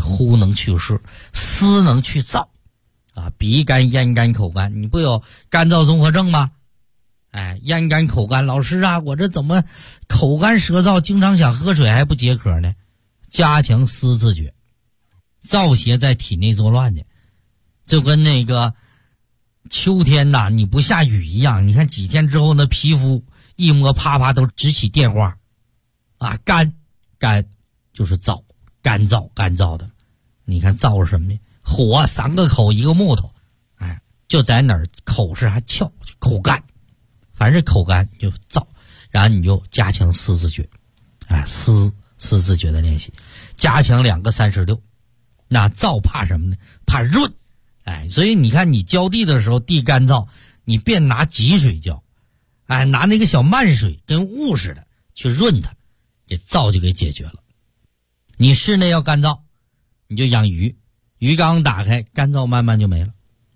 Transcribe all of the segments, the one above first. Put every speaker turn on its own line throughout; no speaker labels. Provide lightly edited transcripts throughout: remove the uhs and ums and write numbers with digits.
呼能去湿，思能去燥啊，鼻干、咽干、口干，你不有干燥综合症吗？咽干口干，老师啊，我这怎么口干舌燥，经常想喝水还不解渴呢？加强思自觉，燥邪在体内作乱的，就跟那个秋天呐，你不下雨一样，你看几天之后那皮肤一摸啪啪都直起电花啊，干就是燥，干燥的。你看燥是什么呢？火3个口一个木头，就在哪儿口是还翘，口干，凡是口干就燥，然后你就加强思自觉，思自觉的练习，加强2个36。那燥怕什么呢？怕润，所以你看你浇地的时候地干燥，你别拿急水浇，拿那个小慢水跟雾似的去润它，这燥就给解决了。你室内要干燥，你就养鱼，鱼缸打开，干燥慢慢就没了。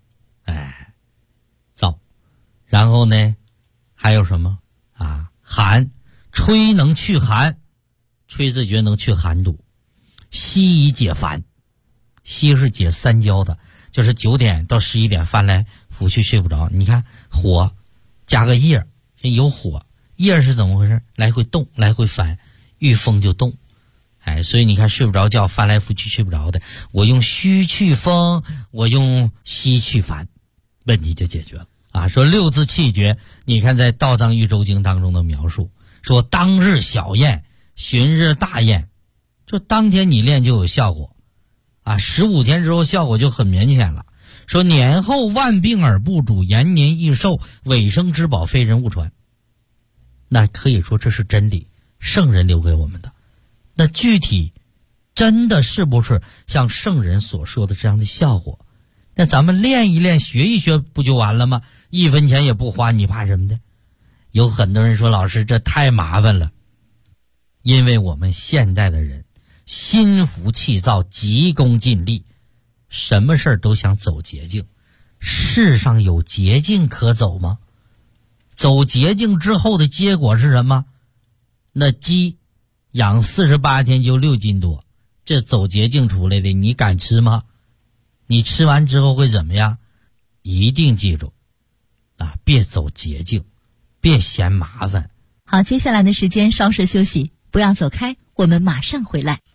燥，然后呢，还有什么寒，吹能去寒，吹自觉能去寒毒，息以解烦。息是解三焦的，就是9点到11点翻来覆去睡不着。你看火加个叶，有火，叶是怎么回事？来回动，来回翻，遇风就动。所以你看睡不着觉，翻来覆去睡不着的，我用虚去风，我用息去烦，问题就解决了说6字气诀，你看在《道藏喻州经》当中的描述，说当日小验，旬日大验，就当天你练就有效果15天之后效果就很明显了。说年后万病而不主，延年益寿，尾生之宝，非人勿传。那可以说这是真理，圣人留给我们的。那具体真的是不是像圣人所说的这样的效果？那咱们练一练，学一学不就完了吗？1分钱也不花，你怕什么的？有很多人说老师这太麻烦了，因为我们现代的人心浮气躁，急功近利，什么事儿都想走捷径。世上有捷径可走吗？走捷径之后的结果是什么？那鸡养48天就6斤多，这走捷径出来的，你敢吃吗？你吃完之后会怎么样？一定记住别走捷径，别嫌麻烦。
好，接下来的时间稍事休息，不要走开，我们马上回来。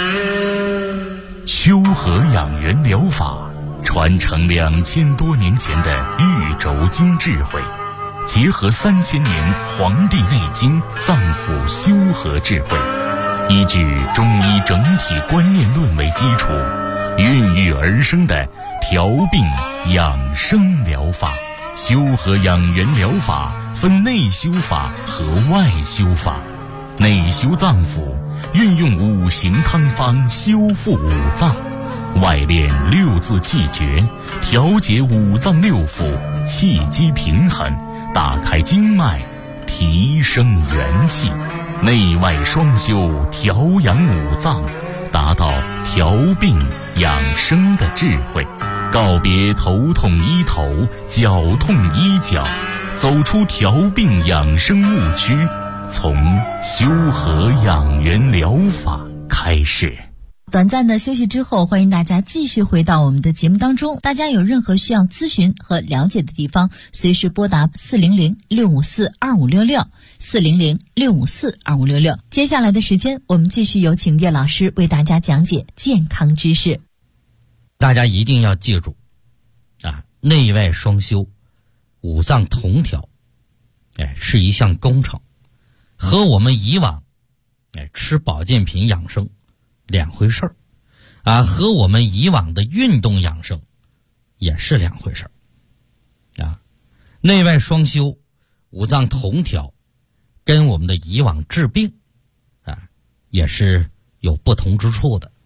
修和养元疗法传承2000多年前的玉轴经智慧，结合3000年《黄帝内经》脏腑修和智慧，依据中医整体观念论为基础，孕育而生的调病养生疗法。修和养元疗法分内修法和外修法。内修脏腑，运用5行汤方修复五脏；外练6字气诀，调节五脏六腑，气机平衡，打开经脉，提升元气。内外双修，调养五脏，达到调病养生的智慧。告别头痛医头，脚痛医脚，走出调病养生误区，从修和养元疗法开始。
短暂的休息之后，欢迎大家继续回到我们的节目当中。大家有任何需要咨询和了解的地方，随时拨打400-654-2566 400-654-2566。接下来的时间，我们继续有请岳老师为大家讲解健康知识。
大家一定要记住内外双修，五脏同调是一项工程，和我们以往吃保健品养生两回事儿和我们以往的运动养生也是两回事儿内外双修，五脏同调，跟我们的以往治病也是有不同之处的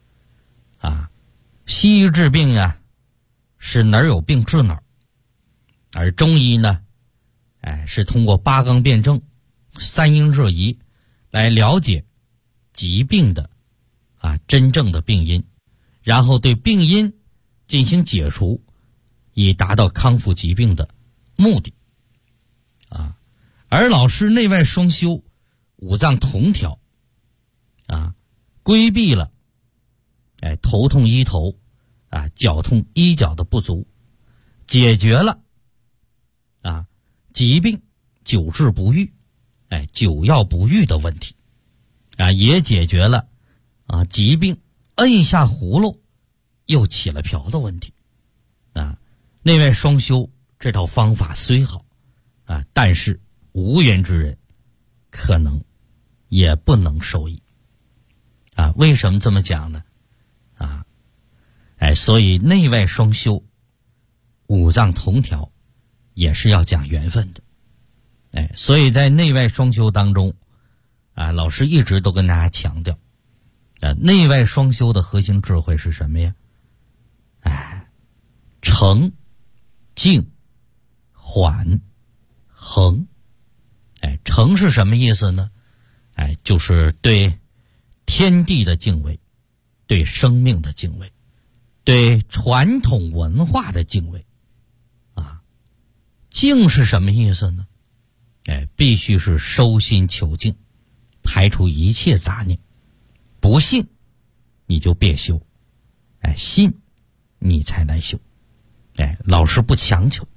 西医治病是哪儿有病治哪儿，而中医呢是通过八纲辩证、三阴热仪来了解疾病的真正的病因，然后对病因进行解除，以达到康复疾病的目的而老师内外双修，五脏同调规避了头痛医头脚痛医脚的不足，解决了疾病久治不愈久药不愈的问题也解决了疾病摁下葫芦又起了瓢的问题内外双修这套方法虽好但是无缘之人可能也不能受益为什么这么讲呢所以内外双修五脏同调也是要讲缘分的所以在内外双修当中老师一直都跟大家强调内外双修的核心智慧是什么呀？诚、静、缓、恒。诚是什么意思呢？就是对天地的敬畏，对生命的敬畏，对传统文化的敬畏静是什么意思呢？必须是收心求静，排除一切杂念。不信你就别修信你才来修老师不强求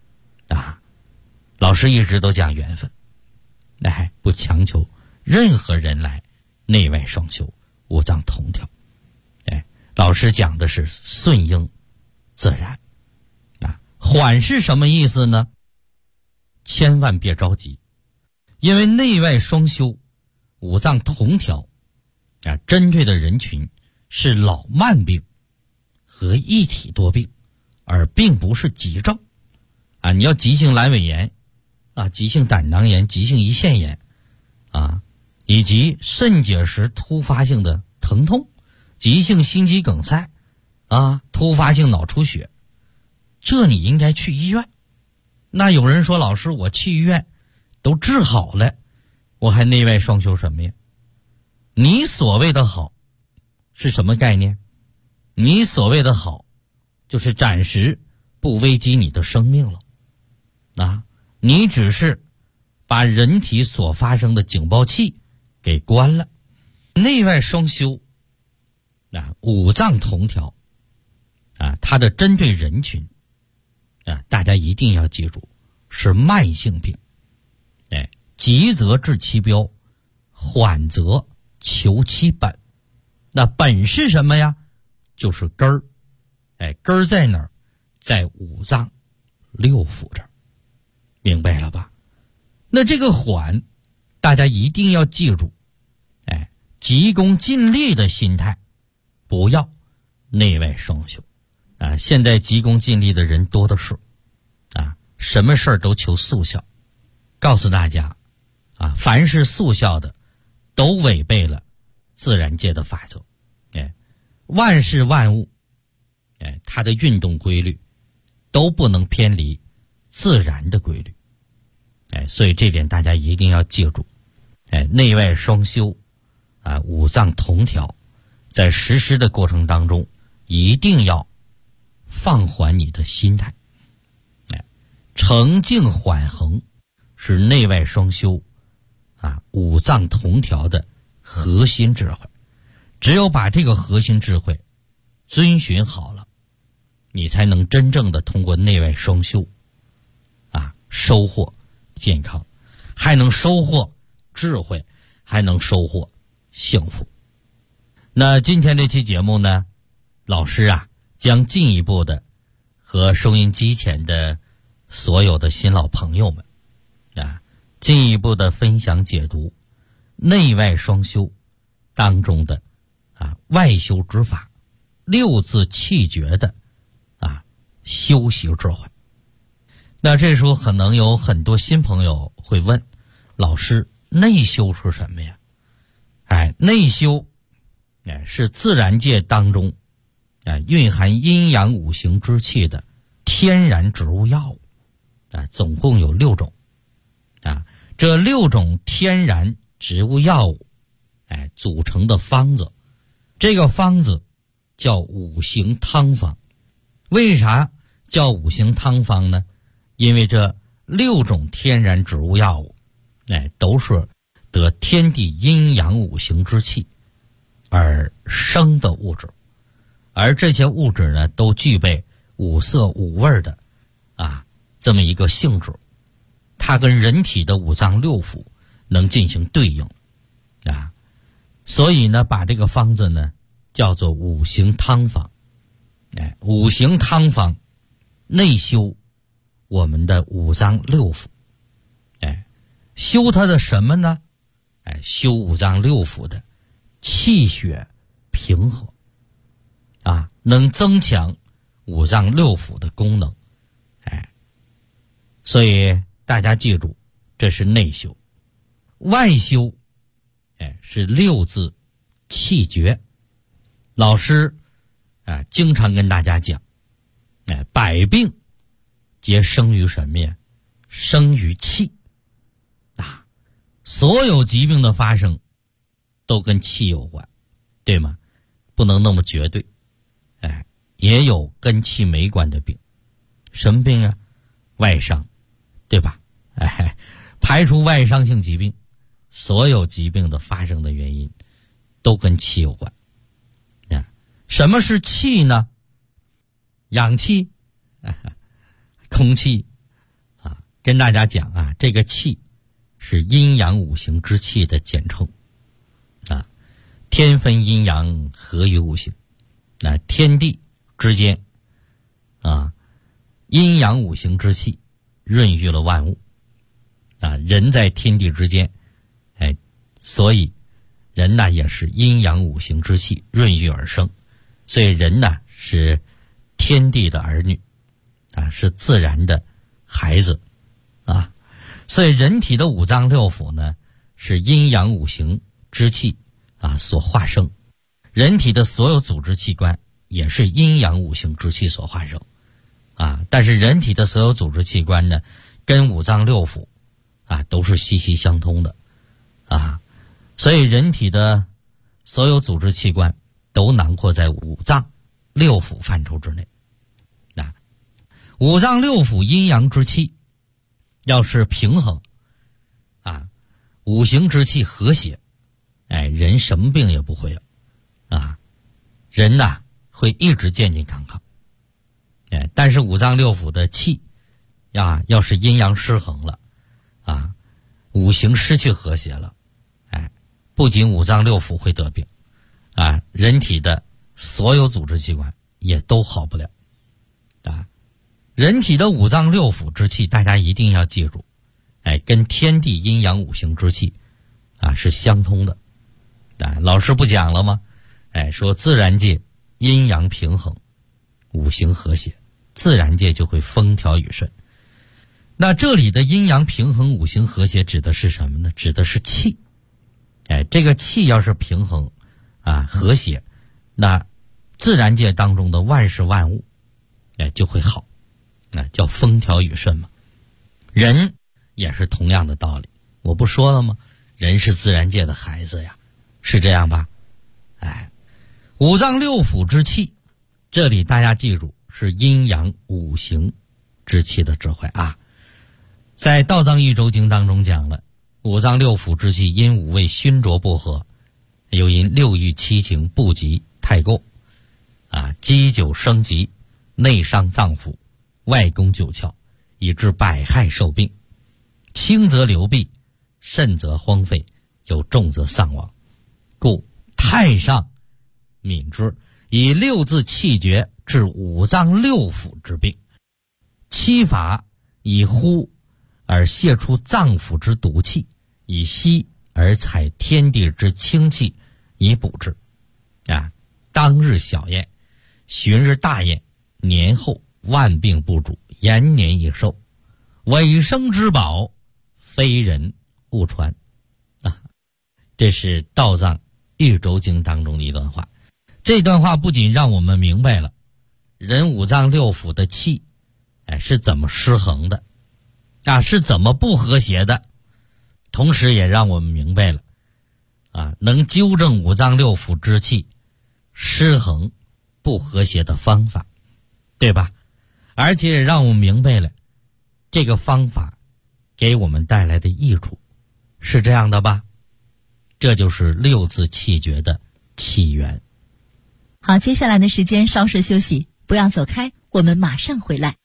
老师一直都讲缘分不强求任何人来内外双修五脏同调老师讲的是顺应自然缓是什么意思呢？千万别着急，因为内外双修五脏同调针对的人群是老慢病和一体多病，而并不是急症你要急性阑尾炎急性胆囊炎、急性胰腺炎以及肾结石突发性的疼痛、急性心肌梗塞突发性脑出血，这你应该去医院。那有人说，老师我去医院都治好了，我还内外双修什么呀？你所谓的好是什么概念？你所谓的好就是暂时不危及你的生命了你只是把人体所发生的警报器给关了。内外双修五脏同调它的针对人群大家一定要记住，是慢性病急则治其标，缓则求其本。那本是什么呀？就是根儿根儿在哪儿？在五脏六腑这儿，明白了吧？那这个缓大家一定要记住急功近利的心态，不要内外双修现在急功近利的人多的是什么事儿都求速效。告诉大家凡是速效的都违背了自然界的法则万事万物它的运动规律都不能偏离自然的规律所以这点大家一定要记住内外双修五脏同调，在实施的过程当中一定要放缓你的心态诚静缓恒是内外双修五脏同调的核心智慧。只有把这个核心智慧遵循好了，你才能真正的通过内外双修收获健康，还能收获智慧，还能收获幸福。那今天这期节目呢，老师将进一步的和收音机前的所有的新老朋友们进一步的分享解读内外双修当中的外修之法，六字气诀的修习智慧。那这时候可能有很多新朋友会问，老师内修是什么呀？内修是自然界当中蕴含阴阳五行之气的天然植物药物总共有6种这6种天然植物药物组成的方子，这个方子叫五行汤方。为啥叫五行汤方呢？因为这6种天然植物药物都是得天地阴阳五行之气而生的物质而这些物质呢，都具备五色五味的这么一个性质，它跟人体的五脏六腑能进行对应所以呢，把这个方子呢叫做五行汤方。五行汤方内修我们的五脏六腑，修它的什么呢？修五脏六腑的气血平和能增强五脏六腑的功能。所以大家记住，这是内修。外修是六字气诀。老师经常跟大家讲，百病皆生于什么呀？生于气所有疾病的发生都跟气有关，对吗？不能那么绝对。也有跟气没关的病。什么病啊？外伤，对吧？排除外伤性疾病，所有疾病的发生的原因都跟气有关。什么是气呢？氧气空气跟大家讲这个气是阴阳五行之气的简称天分阴阳，合于五行。天地之间阴阳五行之气润育了万物人在天地之间所以人呢也是阴阳五行之气润育而生。所以人呢是天地的儿女是自然的孩子所以人体的五脏六腑呢是阴阳五行之气所化生。人体的所有组织器官也是阴阳五行之气所化生但是人体的所有组织器官呢跟五脏六腑都是息息相通的所以人体的所有组织器官都囊括在五脏六腑范畴之内。五脏六腑阴阳之气要是平衡五行之气和谐人什么病也不会有人呢会一直健健康康。但是五脏六腑的气要是阴阳失衡了五行失去和谐了不仅五脏六腑会得病人体的所有组织器官也都好不了人体的五脏六腑之气大家一定要记住跟天地阴阳五行之气是相通的老师不讲了吗？说自然界阴阳平衡，五行和谐，自然界就会风调雨顺。那这里的阴阳平衡五行和谐指的是什么呢？指的是气。这个气要是平衡和谐，那自然界当中的万事万物就会好，叫风调雨顺嘛。人也是同样的道理，我不说了吗？人是自然界的孩子呀，是这样吧？五脏六腑之气，这里大家记住是阴阳五行之气的智慧在《道藏一周经》当中讲了，五脏六腑之气因五味熏浊不和，又因六欲七情不及太过积久生疾，内伤脏腑，外攻九窍，以致百害受病，轻则流弊，甚则荒废，有重则丧亡。故太上敏之，以六字气诀治五脏六腑之病，七法以呼而泄出脏腑之毒气，以息而采天地之清气，以补之当日小宴，旬日大宴，年后万病不主，延年益寿，尾生之宝，非人勿传这是道藏一周经当中的一段话。这段话不仅让我们明白了人五脏六腑的气是怎么失衡的是怎么不和谐的，同时也让我们明白了能纠正五脏六腑之气失衡不和谐的方法，对吧？而且也让我们明白了这个方法给我们带来的益处，是这样的吧？这就是六字气诀的起源。
好，接下来的时间稍事休息，不要走开，我们马上回来。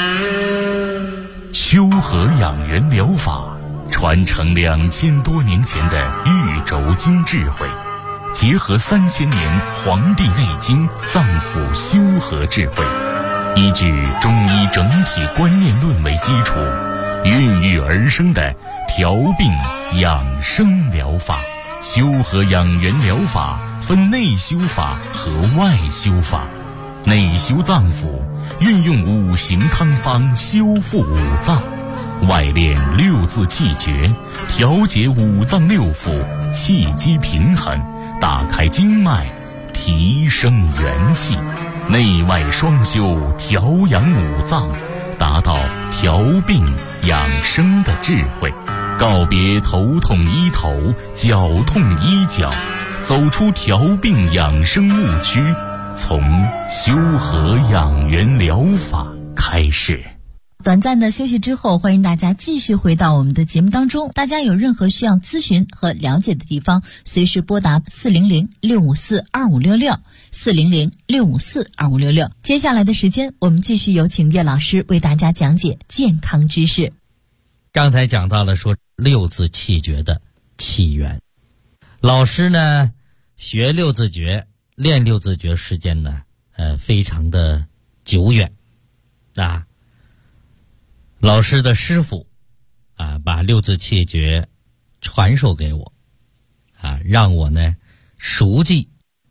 修和养元疗法传承2000多年前的玉轴经智慧，结合3000年《黄帝内经》脏腑修和智慧，依据中医整体观念论为基础，孕育而生的调病养生疗法。修和养元疗法分内修法和外修法。内修脏腑，运用5行汤方修复五脏；外练6字气诀，调节五脏六腑，气机平衡，打开经脉，提升元气。内外双修，调养五脏，达到调病养生的智慧。告别头痛医头，脚痛医脚，走出调病养生误区，从修和养元疗法开始。
短暂的休息之后，欢迎大家继续回到我们的节目当中。大家有任何需要咨询和了解的地方，随时拨打400-654-2566 400-654-2566。接下来的时间，我们继续有请岳老师为大家讲解健康知识。
刚才讲到了说6字气诀的起源，老师呢学6字诀、练6字诀时间呢非常的久远啊。老师的师傅啊把6字气诀传授给我啊，让我呢熟记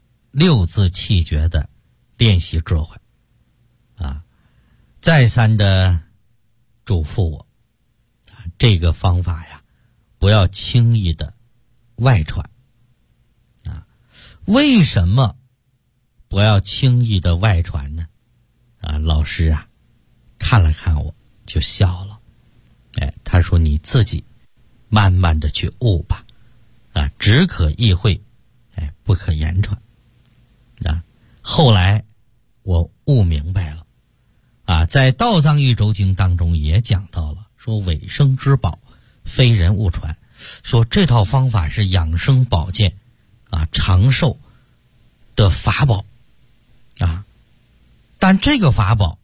6字气诀的练习智慧啊，再三的嘱咐我这个方法呀不要轻易的外传啊。为什么不要轻易的外传呢？啊，老师啊看了看我就笑了，他说你自己慢慢的去悟吧，啊，只可意会，不可言传啊。后来我悟明白了啊，在《道藏玉轴经》当中也讲到了，说尾生之宝，非人勿传，说这套方法是养生保健啊、长寿的法宝啊，但这个法宝，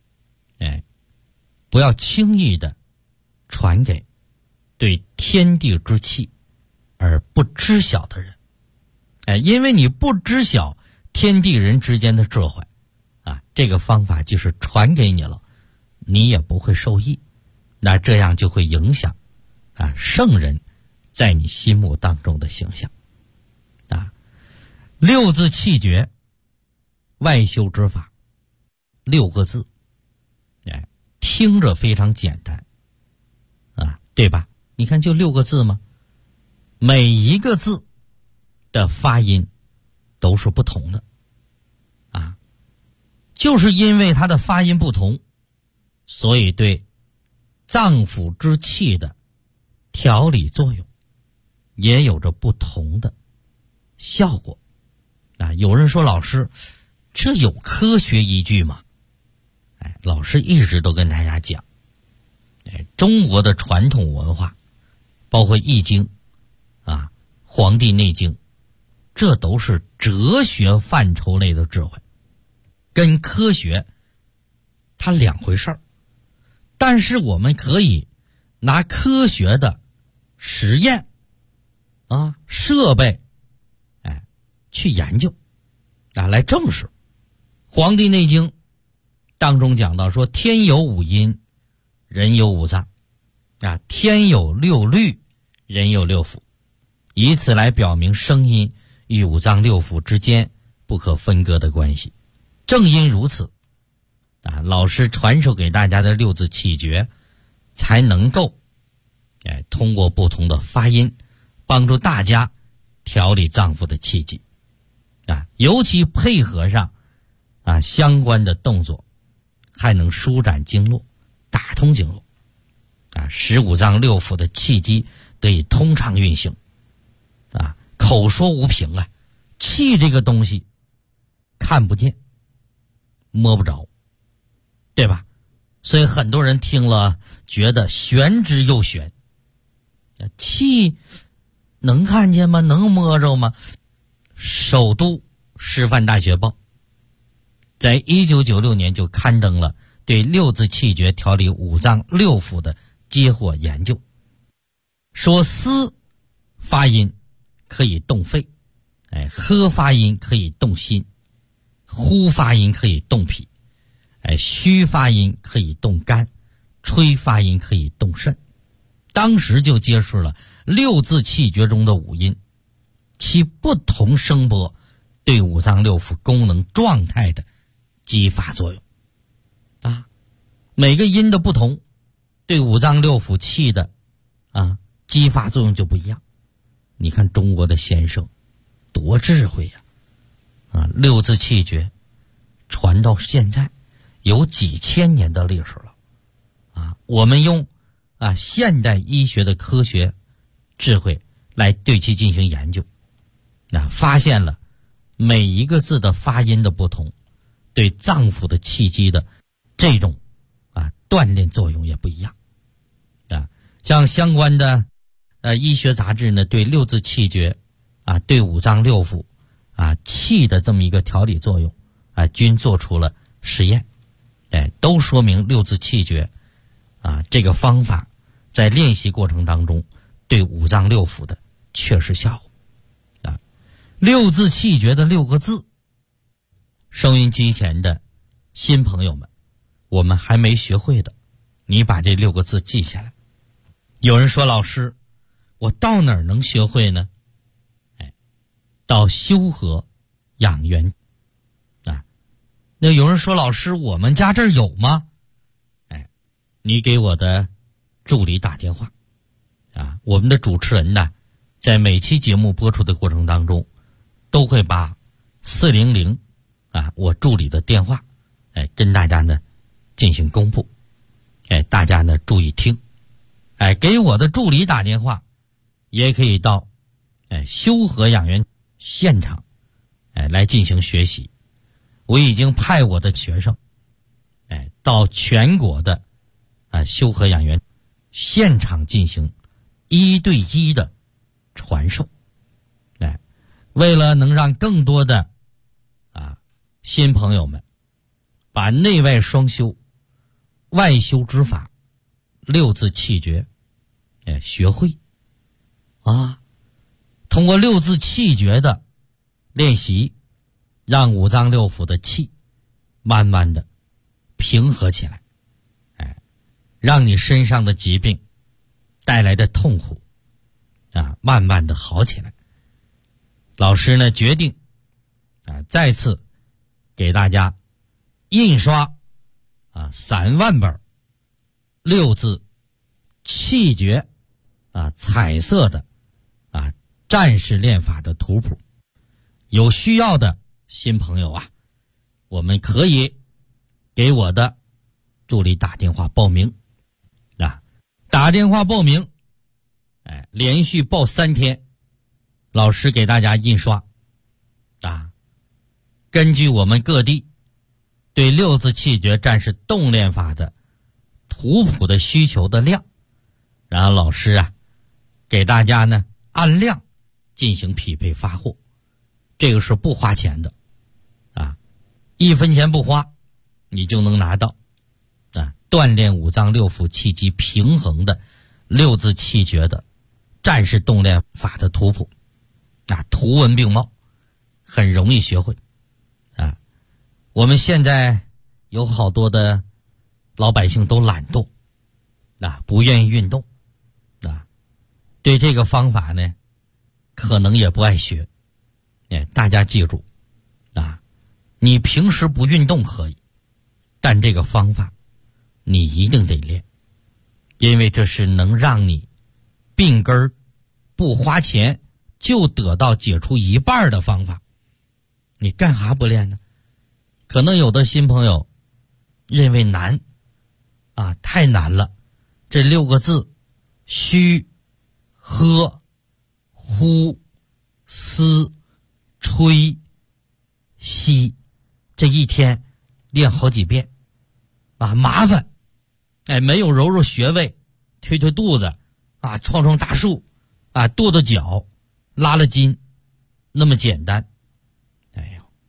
不要轻易的传给对天地之气而不知晓的人，因为你不知晓天地人之间的智慧啊，这个方法就是传给你了，你也不会受益，那这样就会影响啊圣人在你心目当中的形象啊。6字气诀外修之法，6个字，听着非常简单啊，对吧？你看就6个字吗？每一个字的发音都是不同的啊，就是因为它的发音不同，所以对脏腑之气的调理作用也有着不同的效果啊。有人说老师，这有科学依据吗？老师一直都跟大家讲，中国的传统文化，包括易经啊、黄帝内经，这都是哲学范畴类的智慧，跟科学它两回事儿。但是我们可以拿科学的实验啊、设备去研究啊，来证实。黄帝内经当中讲到说，天有5阴，人有5脏啊，天有6律，人有6腑，以此来表明声音与5脏6腑之间不可分割的关系。正因如此啊，老师传授给大家的6字气诀才能够通过不同的发音帮助大家调理脏腑的气机啊，尤其配合上啊相关的动作，还能舒展经络，打通经络啊，使5脏6腑的气机得以通畅运行啊。口说无凭啊，气这个东西看不见摸不着，对吧？所以很多人听了觉得玄之又玄，气能看见吗？能摸着吗？首都师范大学报在1996年就刊登了对六字气诀调理五脏六腑的结果研究，说思发音可以动肺，喝发音可以动心，呼发音可以动脾，虚发音可以动肝，吹发音可以动肾。当时就揭示了六字气诀中的五音其不同声波对五脏六腑功能状态的激发作用啊，每个音的不同对五脏六腑气的激发作用就不一样。你看中国的先生多智慧呀！六字气诀传到现在有几千年的历史了我们用现代医学的科学智慧来对其进行研究，发现了每一个字的发音的不同，对脏腑的气机的这种锻炼作用也不一样像相关的医学杂志呢，对六字气诀对五脏六腑气的这么一个调理作用均做出了实验，都说明六字气诀这个方法在练习过程当中对五脏六腑的确实效果六字气诀的6个字，收音机前的新朋友们，我们还没学会的，你把这6个字记下来。有人说老师，我到哪儿能学会呢？到修和养元那有人说老师，我们家这儿有吗？你给我的助理打电话我们的主持人呢，在每期节目播出的过程当中，都会把400我助理的电话跟大家呢进行公布，大家呢注意听，给我的助理打电话，也可以到修和养元现场来进行学习。我已经派我的学生到全国的修和养元现场进行1对1的传授。为了能让更多的新朋友们把内外双修、外修之法、六字气诀学会通过六字气诀的练习，让五脏六腑的气慢慢的平和起来，让你身上的疾病带来的痛苦慢慢的好起来。老师呢决定再次给大家印刷3万本六字气诀彩色的战士练法的图谱。有需要的新朋友我们可以给我的助理打电话报名打电话报名连续报3天，老师给大家印刷根据我们各地对六字气诀战士动练法的图谱的需求的量，然后老师给大家呢按量进行匹配发货，这个是不花钱的1分钱不花，你就能拿到锻炼五脏六腑气机平衡的六字气诀的战士动练法的图谱图文并茂，很容易学会我们现在有好多的老百姓都懒惰不愿意运动对这个方法呢可能也不爱学大家记住你平时不运动可以，但这个方法你一定得练，因为这是能让你病根儿不花钱就得到解除一半的方法，你干哈不练呢？可能有的新朋友认为难太难了，这6个字虚、喝、呼、思、吹、吸，这一天练好几遍麻烦没有揉揉穴位，推推肚子撞撞大树跺跺脚，拉拉筋那么简单。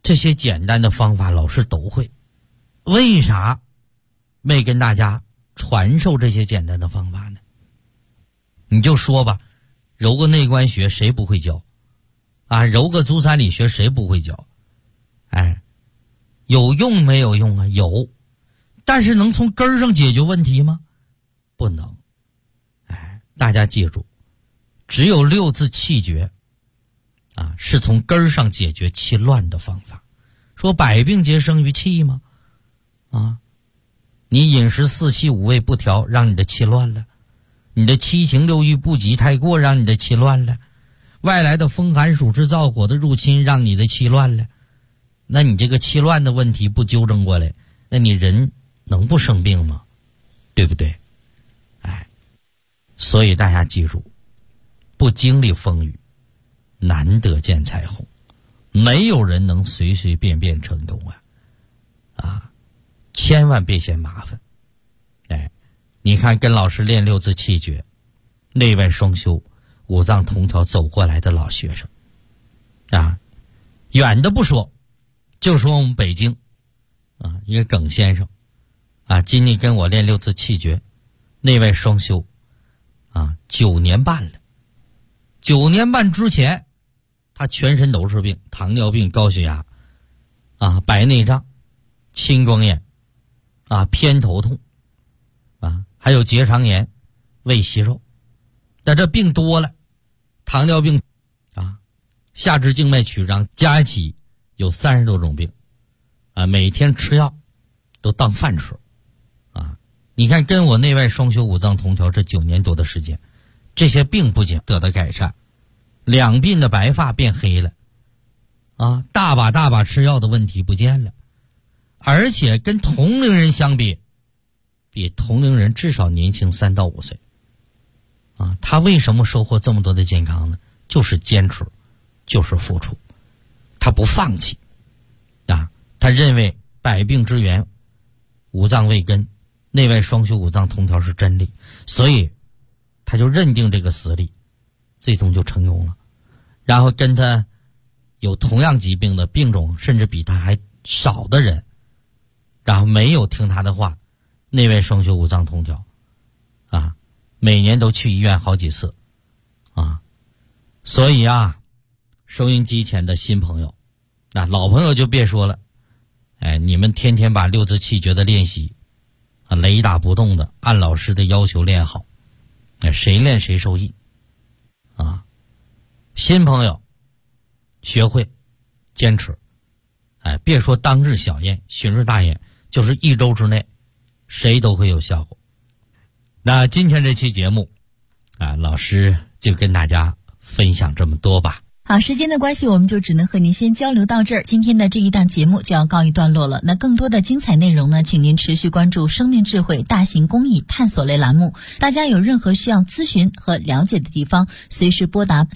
这些简单的方法老师都会，为啥没跟大家传授这些简单的方法呢？你就说吧，揉个内关穴谁不会教啊？揉个足三里穴谁不会教？哎，有用没有用啊？有，但是能从根儿上解决问题吗？不能。哎，大家记住，只有六字气诀啊，是从根儿上解决气乱的方法。说百病皆生于气吗？啊，你饮食四气五味不调，让你的气乱了；你的七情六欲不及太过，让你的气乱了；外来的风寒暑湿燥火的入侵，让你的气乱了。那你这个气乱的问题不纠正过来，那你人能不生病吗？对不对？哎，所以大家记住，不经历风雨，难得见彩虹。没有人能随随便便成功啊！千万别嫌麻烦。哎，你看跟老师练六字气诀，内外双修，五脏同调走过来的老学生啊，远的不说，就说我们北京啊，一个耿先生啊，今年跟我练六字气诀，内外双修啊，9年半了。9年半之前，他全身都是病，糖尿病、高血压啊、白内障、青光眼啊、偏头痛啊，还有结肠炎、胃息肉。但这病多了，糖尿病啊、下肢静脉曲张加一起有30多种病啊，每天吃药都当饭吃啊。你看跟我内外双修五脏同调这9年多的时间，这些病不仅得到改善，两鬓的白发变黑了啊，大把吃药的问题不见了，而且跟同龄人相比，比同龄人至少年轻3到5岁啊。他为什么收获这么多的健康呢？就是坚持，就是付出，他不放弃啊。他认为百病之源五脏为根，内外双修五脏同调是真理，所以他就认定这个死理，最终就成功了。然后跟他有同样疾病的病种甚至比他还少的人，然后没有听他的话，内外双修五脏同调啊，每年都去医院好几次啊。所以啊，收音机前的新朋友啊，老朋友就别说了，哎，你们天天把六字气诀的练习啊，雷打不动的按老师的要求练好，哎，谁练谁受益啊。新朋友学会坚持，哎，别说当日小验旬日大验，就是1周之内谁都会有效果。那今天这期节目啊，老师就跟大家分享这么多吧。
好，时间的关系，我们就只能和您先交流到这儿。今天的这一档节目就要告一段落了。那更多的精彩内容呢，请您持续关注生命智慧大型公益探索类栏目。大家有任何需要咨询和了解的地方，随时拨打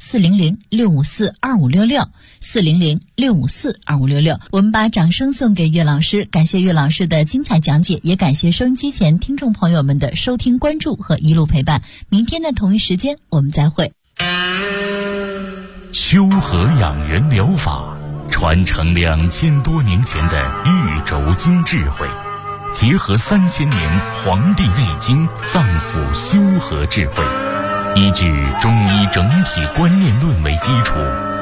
400-654-2566 400-654-2566。我们把掌声送给岳老师，感谢岳老师的精彩讲解，也感谢收音机前听众朋友们的收听关注和一路陪伴。明天的同一时间我们再会。
修和养元疗法传承2000多年前的玉轴经智慧，结合3000年《黄帝内经》脏腑修和智慧，依据中医整体观念论为基础，